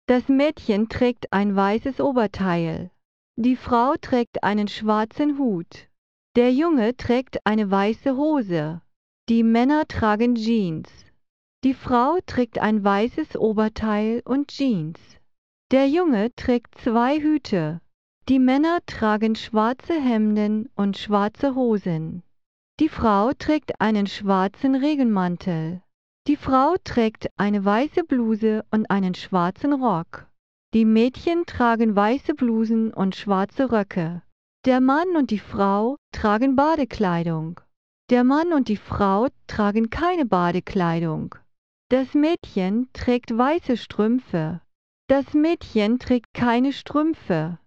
Das Mädchen trägt ein weißes Oberteil. Die Frau trägt einen schwarzen Hut. Der Junge trägt eine weiße Hose. Die Männer tragen Jeans. Die Frau trägt ein weißes Oberteil und Jeans. Der Junge trägt 2 Hüte. Die Männer tragen schwarze Hemden und schwarze Hosen. Die Frau trägt einen schwarzen Regenmantel. Die Frau trägt eine weiße Bluse und einen schwarzen Rock. Die Mädchen tragen weiße Blusen und schwarze Röcke. Der Mann und die Frau tragen Badekleidung. Der Mann und die Frau tragen keine Badekleidung. Das Mädchen trägt weiße Strümpfe. Das Mädchen trägt keine Strümpfe.